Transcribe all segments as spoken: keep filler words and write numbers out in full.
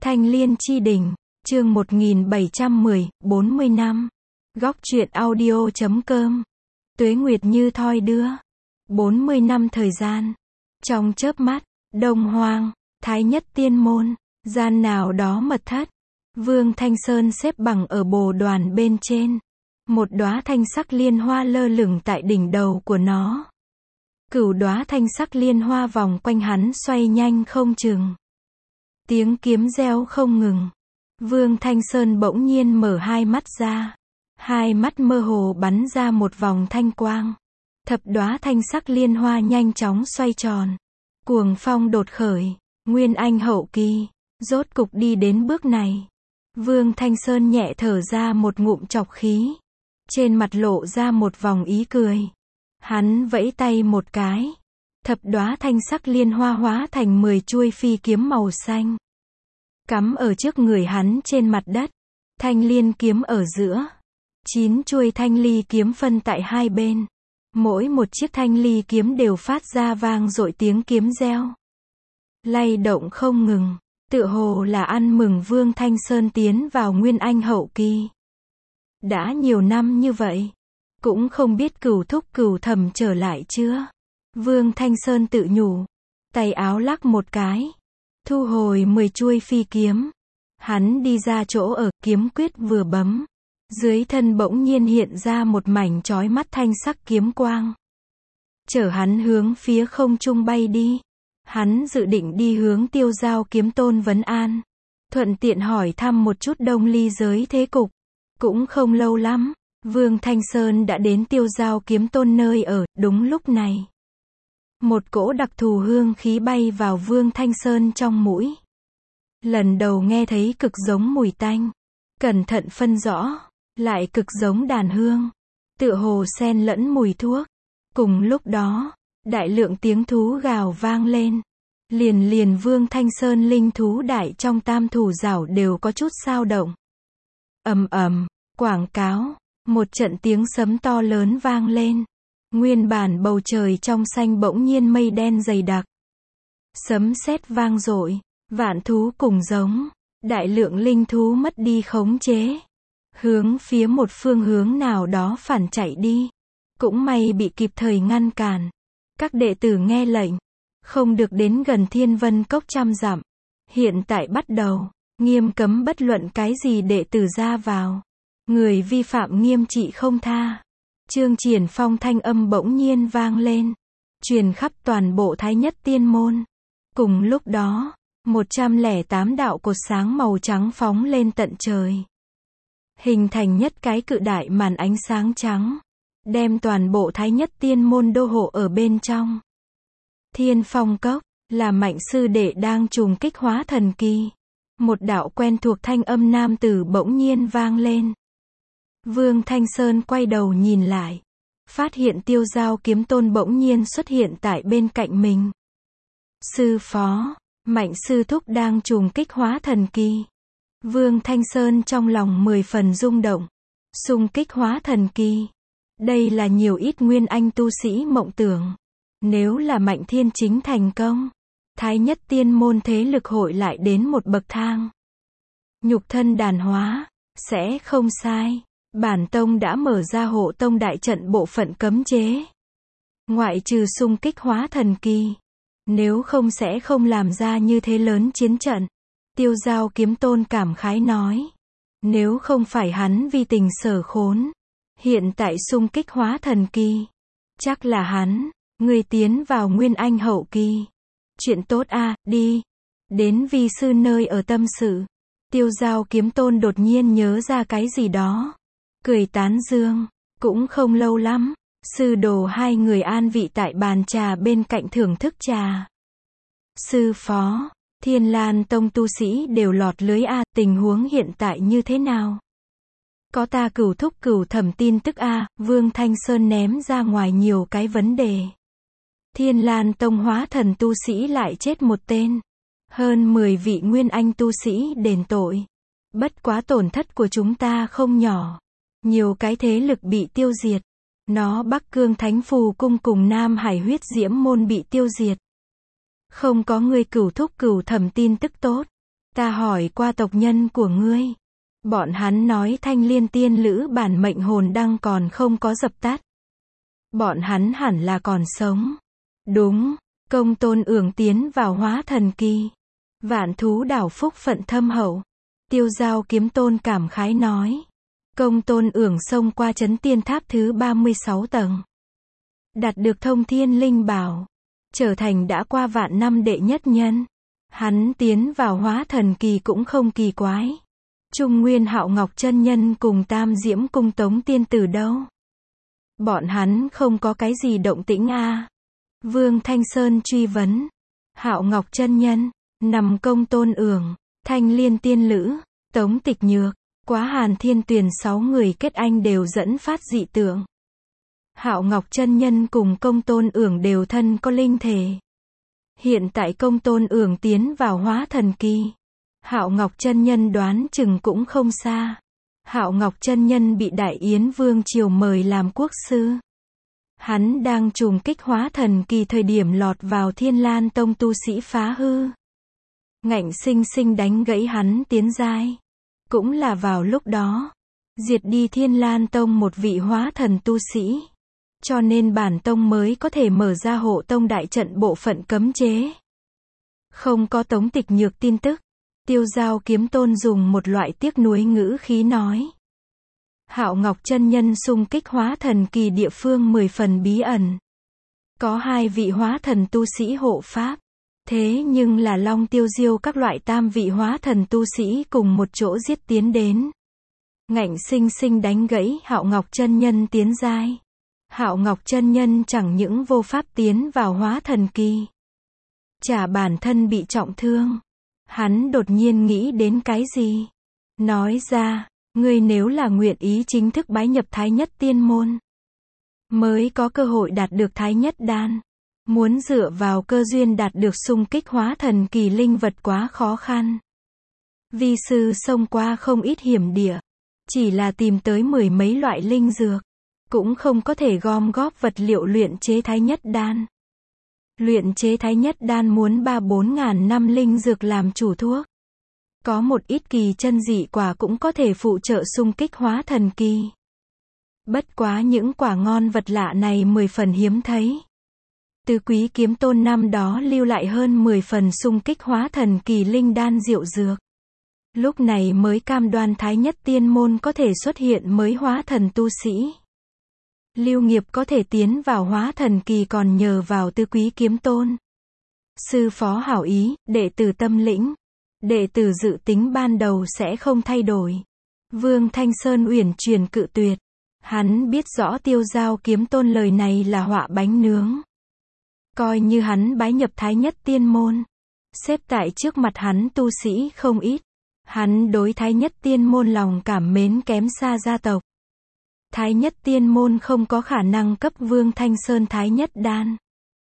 Thanh Liên Chi Đỉnh, chương một nghìn bảy trăm mười, bốn mươi năm. Góc truyện audio chấm com. Tuế nguyệt như thoi đưa. bốn mươi năm thời gian. Trong chớp mắt, Đông Hoang, Thái Nhất Tiên Môn, gian nào đó mật thất. Vương Thanh Sơn xếp bằng ở bồ đoàn bên trên. Một đóa thanh sắc liên hoa lơ lửng tại đỉnh đầu của nó. Cửu đóa thanh sắc liên hoa vòng quanh hắn xoay nhanh không chừng. Tiếng kiếm reo không ngừng. Vương Thanh Sơn bỗng nhiên mở hai mắt ra. Hai mắt mơ hồ bắn ra một vòng thanh quang. Thập đóa thanh sắc liên hoa nhanh chóng xoay tròn. Cuồng phong đột khởi. Nguyên Anh hậu kỳ. Rốt cục đi đến bước này. Vương Thanh Sơn nhẹ thở ra một ngụm trọc khí. Trên mặt lộ ra một vòng ý cười. Hắn vẫy tay một cái. Thập đóa thanh sắc liên hoa hóa thành mười chuôi phi kiếm màu xanh. Cắm ở trước người hắn trên mặt đất. Thanh liên kiếm ở giữa. Chín chuôi thanh ly kiếm phân tại hai bên. Mỗi một chiếc thanh ly kiếm đều phát ra vang dội tiếng kiếm reo. Lay động không ngừng. Tựa hồ là ăn mừng Vương Thanh Sơn tiến vào Nguyên Anh hậu kỳ. Đã nhiều năm như vậy. Cũng không biết cửu thúc cửu thẩm trở lại chưa. Vương Thanh Sơn tự nhủ. Tay áo lắc một cái. Thu hồi mười chuôi phi kiếm. Hắn đi ra chỗ ở, kiếm quyết vừa bấm. Dưới thân bỗng nhiên hiện ra một mảnh chói mắt thanh sắc kiếm quang. Chở hắn hướng phía không trung bay đi. Hắn dự định đi hướng Tiêu Giao Kiếm Tôn vấn an. Thuận tiện hỏi thăm một chút Đông Ly giới thế cục. Cũng không lâu lắm. Vương Thanh Sơn đã đến Tiêu Giao Kiếm Tôn nơi ở, đúng lúc này. Một cỗ đặc thù hương khí bay vào Vương Thanh Sơn trong mũi. Lần đầu nghe thấy cực giống mùi tanh. Cẩn thận phân rõ, lại cực giống đàn hương. Tựa hồ xen lẫn mùi thuốc. Cùng lúc đó, đại lượng tiếng thú gào vang lên. Liền liền Vương Thanh Sơn linh thú đại trong tam thủ giảo đều có chút xao động. Ầm ầm, quảng cáo. Một trận tiếng sấm to lớn vang lên. Nguyên bản bầu trời trong xanh bỗng nhiên mây đen dày đặc. Sấm sét vang dội, vạn thú cùng giống, đại lượng linh thú mất đi khống chế. Hướng phía một phương hướng nào đó phản chạy đi. Cũng may bị kịp thời ngăn cản. Các đệ tử nghe lệnh, không được đến gần Thiên Vân Cốc trăm dặm. Hiện tại bắt đầu, nghiêm cấm bất luận cái gì đệ tử ra vào. Người vi phạm nghiêm trị không tha. Trương Triển Phong thanh âm bỗng nhiên vang lên. Truyền khắp toàn bộ Thái Nhất Tiên Môn. Cùng lúc đó, một trăm lẻ tám đạo cột sáng màu trắng phóng lên tận trời. Hình thành nhất cái cự đại màn ánh sáng trắng. Đem toàn bộ Thái Nhất Tiên Môn đô hộ ở bên trong. Thiên Phong Cốc, là Mạnh sư đệ đang trùng kích hóa thần kỳ. Một đạo quen thuộc thanh âm nam tử bỗng nhiên vang lên. Vương Thanh Sơn quay đầu nhìn lại. Phát hiện Tiêu Giao Kiếm Tôn bỗng nhiên xuất hiện tại bên cạnh mình. Sư phó, Mạnh sư thúc đang trùng kích hóa thần kỳ. Vương Thanh Sơn trong lòng mười phần rung động. Xung kích hóa thần kỳ. Đây là nhiều ít nguyên anh tu sĩ mộng tưởng. Nếu là Mạnh Thiên Chính thành công, Thái Nhất Tiên Môn thế lực hội lại đến một bậc thang. Nhục thân đàn hóa, sẽ không sai. Bản tông đã mở ra hộ tông đại trận bộ phận cấm chế. Ngoại trừ xung kích hóa thần kỳ. Nếu không sẽ không làm ra như thế lớn chiến trận. Tiêu Giao Kiếm Tôn cảm khái nói. Nếu không phải hắn vì tình sở khốn. Hiện tại xung kích hóa thần kỳ. Chắc là hắn, người tiến vào Nguyên Anh hậu kỳ. Chuyện tốt a, à, đi. Đến vi sư nơi ở tâm sự. Tiêu Giao Kiếm Tôn đột nhiên nhớ ra cái gì đó. Cười tán dương, cũng không lâu lắm, sư đồ hai người an vị tại bàn trà bên cạnh thưởng thức trà. Sư phó, Thiên Lan Tông tu sĩ đều lọt lưới a, tình huống hiện tại như thế nào? Có ta cửu thúc cửu thẩm tin tức a, Vương Thanh Sơn ném ra ngoài nhiều cái vấn đề. Thiên Lan Tông hóa thần tu sĩ lại chết một tên. Hơn mười vị nguyên anh tu sĩ đền tội. Bất quá tổn thất của chúng ta không nhỏ. Nhiều cái thế lực bị tiêu diệt. Nó Bắc Cương Thánh Phù Cung cùng Nam Hải Huyết Diễm Môn bị tiêu diệt. Không có người cửu thúc cửu thẩm tin tức tốt. Ta hỏi qua tộc nhân của ngươi. Bọn hắn nói Thanh Liên tiên lữ bản mệnh hồn đăng còn không có dập tắt. Bọn hắn hẳn là còn sống. Đúng, Công Tôn Ưởng tiến vào hóa thần kỳ. Vạn thú đảo phúc phận thâm hậu. Tiêu Giao Kiếm Tôn cảm khái nói. Công Tôn Ưởng xông qua Chấn Tiên Tháp thứ ba mươi sáu tầng. Đạt được Thông Thiên Linh Bảo. Trở thành đã qua vạn năm đệ nhất nhân. Hắn tiến vào hóa thần kỳ cũng không kỳ quái. Trung Nguyên Hạo Ngọc chân nhân cùng Tam Diễm cung Tống tiên tử đâu? Bọn hắn không có cái gì động tĩnh a. À. Vương Thanh Sơn truy vấn. Hạo Ngọc chân nhân, nằm Công Tôn Ưởng, Thanh Liên tiên lữ, Tống Tịch Nhược, Quá Hàn Thiên Tuyền sáu người kết anh đều dẫn phát dị tượng. Hạo Ngọc chân nhân cùng Công Tôn Ưởng đều thân có linh thể. Hiện tại Công Tôn Ưởng tiến vào hóa thần kỳ. Hạo Ngọc chân nhân đoán chừng cũng không xa. Hạo Ngọc chân nhân bị Đại Yến Vương triều mời làm quốc sư. Hắn đang trùng kích hóa thần kỳ thời điểm lọt vào Thiên Lan Tông tu sĩ phá hư. Ngạnh sinh sinh đánh gãy hắn tiến giai. Cũng là vào lúc đó, diệt đi Thiên Lan Tông một vị hóa thần tu sĩ. Cho nên bản tông mới có thể mở ra hộ tông đại trận bộ phận cấm chế. Không có Tống Tịch Nhược tin tức. Tiêu Giao Kiếm Tôn dùng một loại tiếc nuối ngữ khí nói. Hạo Ngọc chân nhân xung kích hóa thần kỳ địa phương mười phần bí ẩn. Có hai vị hóa thần tu sĩ hộ pháp. Thế nhưng là Long Tiêu Diêu các loại tam vị hóa thần tu sĩ cùng một chỗ giết tiến đến. Ngạnh sinh sinh đánh gãy Hạo Ngọc chân nhân tiến giai. Hạo Ngọc chân nhân chẳng những vô pháp tiến vào hóa thần kỳ. Chả bản thân bị trọng thương. Hắn đột nhiên nghĩ đến cái gì? Nói ra, ngươi nếu là nguyện ý chính thức bái nhập Thái Nhất Tiên môn, mới có cơ hội đạt được Thái Nhất đan. Muốn dựa vào cơ duyên đạt được xung kích hóa thần kỳ linh vật quá khó khăn. Vi sư xông qua không ít hiểm địa, chỉ là tìm tới mười mấy loại linh dược, cũng không có thể gom góp vật liệu luyện chế Thái Nhất đan. Luyện chế Thái Nhất đan muốn ba bốn ngàn năm linh dược làm chủ thuốc. Có một ít kỳ chân dị quả cũng có thể phụ trợ xung kích hóa thần kỳ. Bất quá những quả ngon vật lạ này mười phần hiếm thấy. Tứ Quý Kiếm Tôn năm đó lưu lại hơn mười phần xung kích hóa thần kỳ linh đan diệu dược. Lúc này mới cam đoan Thái Nhất Tiên môn có thể xuất hiện mới hóa thần tu sĩ. Lưu Nghiệp có thể tiến vào hóa thần kỳ còn nhờ vào Tứ Quý Kiếm Tôn. Sư phó hảo ý, đệ tử tâm lĩnh. Đệ tử dự tính ban đầu sẽ không thay đổi. Vương Thanh Sơn uyển chuyển cự tuyệt. Hắn biết rõ Tiêu Giao Kiếm Tôn lời này là họa bánh nướng. Coi như hắn bái nhập Thái Nhất Tiên môn. Xếp tại trước mặt hắn tu sĩ không ít. Hắn đối Thái Nhất Tiên môn lòng cảm mến kém xa gia tộc. Thái Nhất Tiên môn không có khả năng cấp Vương Thanh Sơn Thái Nhất đan.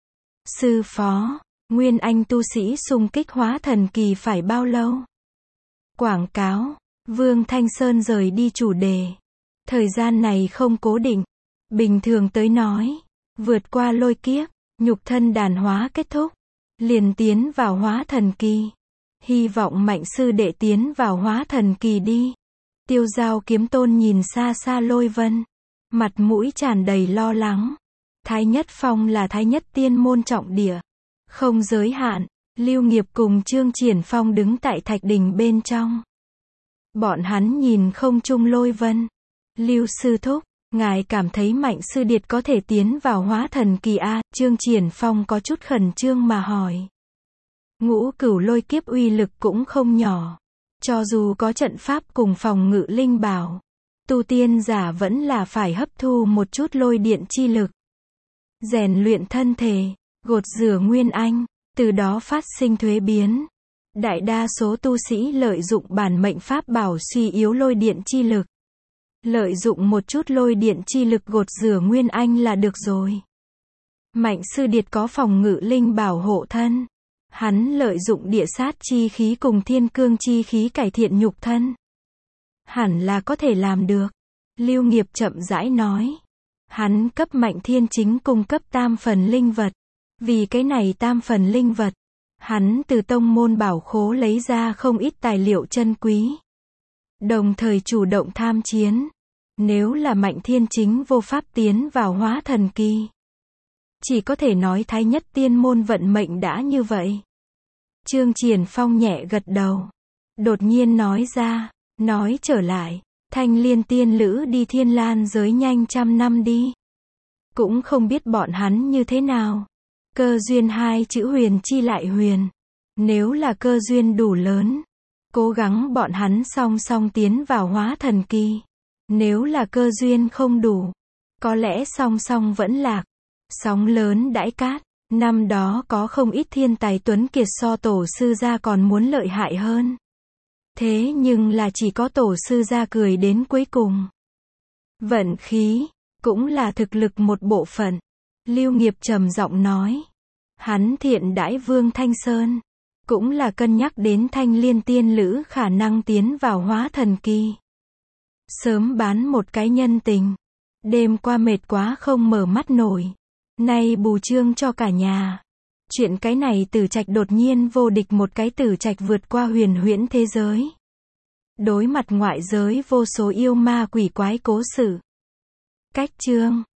Sư phó, Nguyên Anh tu sĩ xung kích hóa thần kỳ phải bao lâu? Quảng cáo, Vương Thanh Sơn rời đi chủ đề. Thời gian này không cố định. Bình thường tới nói, vượt qua lôi kiếp, nhục thân đàn hóa kết thúc, liền tiến vào hóa thần kỳ. Hy vọng Mạnh sư đệ tiến vào hóa thần kỳ đi. Tiêu Giao Kiếm Tôn nhìn xa xa Lôi Vân, mặt mũi tràn đầy lo lắng. Thái Nhất Phong là Thái Nhất Tiên môn trọng địa, không giới hạn. Lưu Nghiệp cùng Trương Triển Phong đứng tại thạch đình bên trong. Bọn hắn nhìn không chung Lôi Vân. Lưu sư thúc, ngài cảm thấy Mạnh sư điệt có thể tiến vào hóa thần kỳ a? Trương Triển Phong có chút khẩn trương mà hỏi. Ngũ cửu lôi kiếp uy lực cũng không nhỏ. Cho dù có trận pháp cùng phòng ngự linh bảo, tu tiên giả vẫn là phải hấp thu một chút lôi điện chi lực. Rèn luyện thân thể, gột rửa nguyên anh, từ đó phát sinh thuế biến. Đại đa số tu sĩ lợi dụng bản mệnh pháp bảo suy yếu lôi điện chi lực. Lợi dụng một chút lôi điện chi lực gột rửa nguyên anh là được rồi. Mạnh sư điệt có phòng ngự linh bảo hộ thân. Hắn lợi dụng địa sát chi khí cùng thiên cương chi khí cải thiện nhục thân. Hẳn là có thể làm được. Lưu Nghiệp chậm rãi nói. Hắn cấp Mạnh Thiên Chính cung cấp tam phần linh vật. Vì cái này tam phần linh vật, Hắn từ tông môn bảo khố lấy ra không ít tài liệu chân quý. Đồng thời chủ động tham chiến. Nếu là Mạnh Thiên Chính vô pháp tiến vào hóa thần kỳ. Chỉ có thể nói Thái Nhất Tiên môn vận mệnh đã như vậy. Trương Triển Phong nhẹ gật đầu. Đột nhiên nói ra, nói trở lại, Thanh Liên tiên lữ đi Thiên Lan giới nhanh trăm năm đi. Cũng không biết bọn hắn như thế nào. Cơ duyên hai chữ huyền chi lại huyền. Nếu là cơ duyên đủ lớn, cố gắng bọn hắn song song tiến vào hóa thần kỳ. Nếu là cơ duyên không đủ, có lẽ song song vẫn lạc. Sóng lớn đãi cát, năm đó có không ít thiên tài tuấn kiệt so tổ sư gia còn muốn lợi hại hơn. Thế nhưng là chỉ có tổ sư gia cười đến cuối cùng. Vận khí, cũng là thực lực một bộ phận. Lưu Nghiệp trầm giọng nói. Hắn thiện đãi Vương Thanh Sơn. Cũng là cân nhắc đến Thanh Liên tiên lữ khả năng tiến vào hóa thần kỳ. Sớm bán một cái nhân tình. Đêm qua mệt quá không mở mắt nổi. Nay bù trương cho cả nhà. Chuyện cái này Tử Trạch đột nhiên vô địch một cái Tử Trạch vượt qua huyền huyễn thế giới. Đối mặt ngoại giới vô số yêu ma quỷ quái cố sự. Cách chương